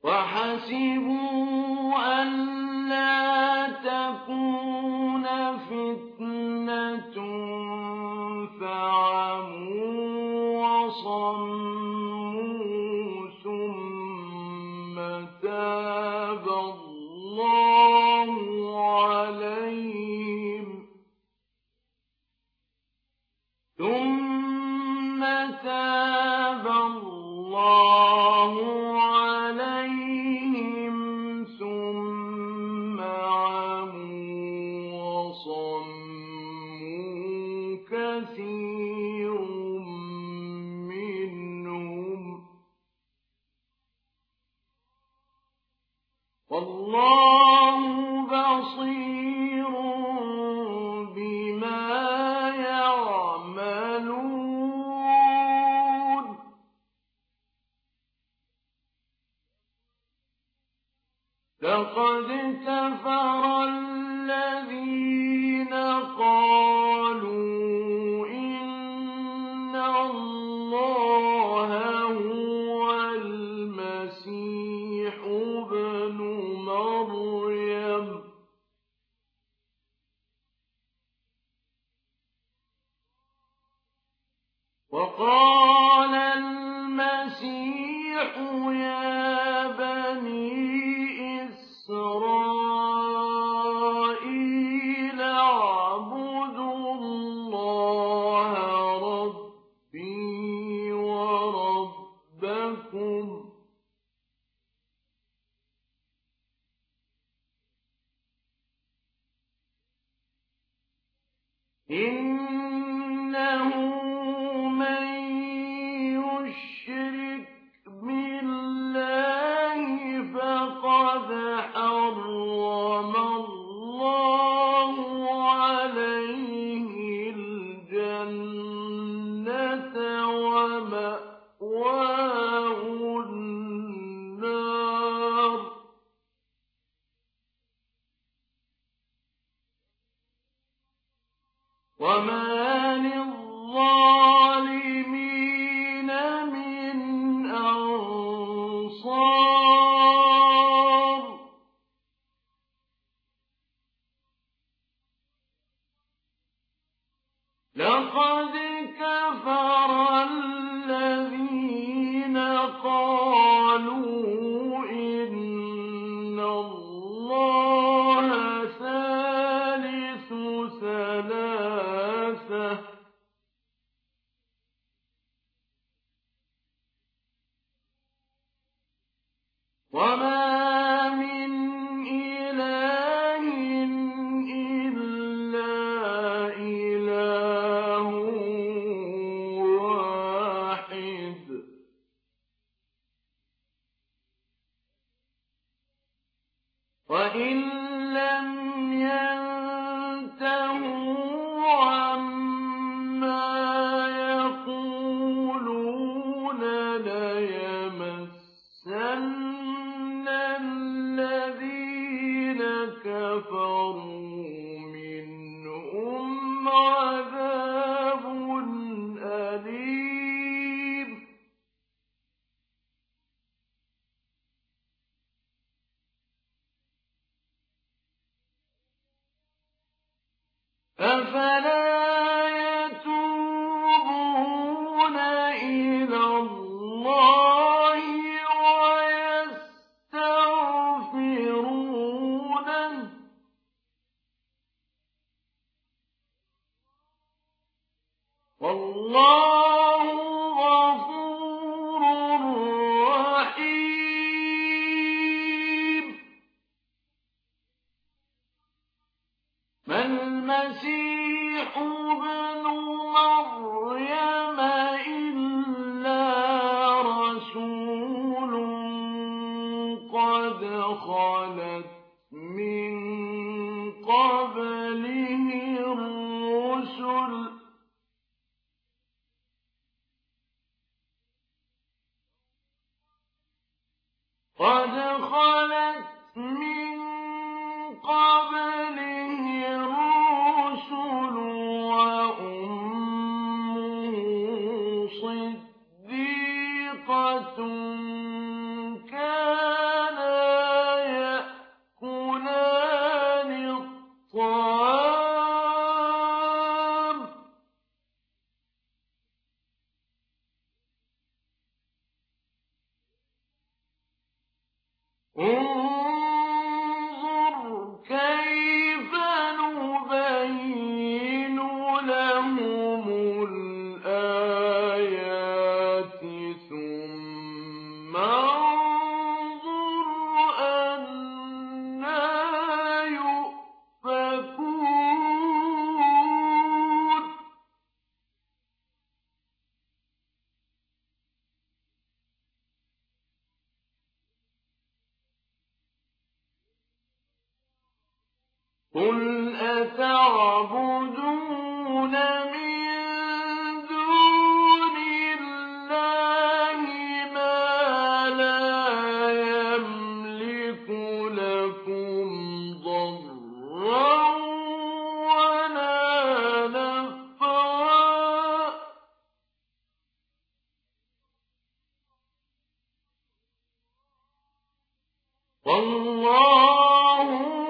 وحسبوا ألا تكون فتنة فعموا وصموا ثم تاب الله عليهم ثم عموا وصموا كثير منهم والله بصير بما يعملون لقد كفر الذين قالوا إن الله هو المسيح ابن مريم وقال المسيح يا بني إسرائيل اعبدوا الله ربي وربكم إنه من يشرك بالله فقد حرم الله عليه الجنة ومأواه النار وما للظالمين من أنصار لقد كفر الذين قالوا إن الله ثالث ثلاثة وما من إله إلا إله واحد وإن لم ينتهوا عما يقولون ليمسن الذين كفروا منهم عذاب أليم أفلا يتوبون إلى الله ويستغفرونه والله غفور رحيم ما المسيح ابن مريم إلا رسول قد خلت من قبله الرسل وأمه صديقة كانت انظر كيف نبين لهم الآيات ثم انظر أنى يؤفكون قل أتعبدون من دون الله ما لا يملك لكم ضرا ولا نفعا والله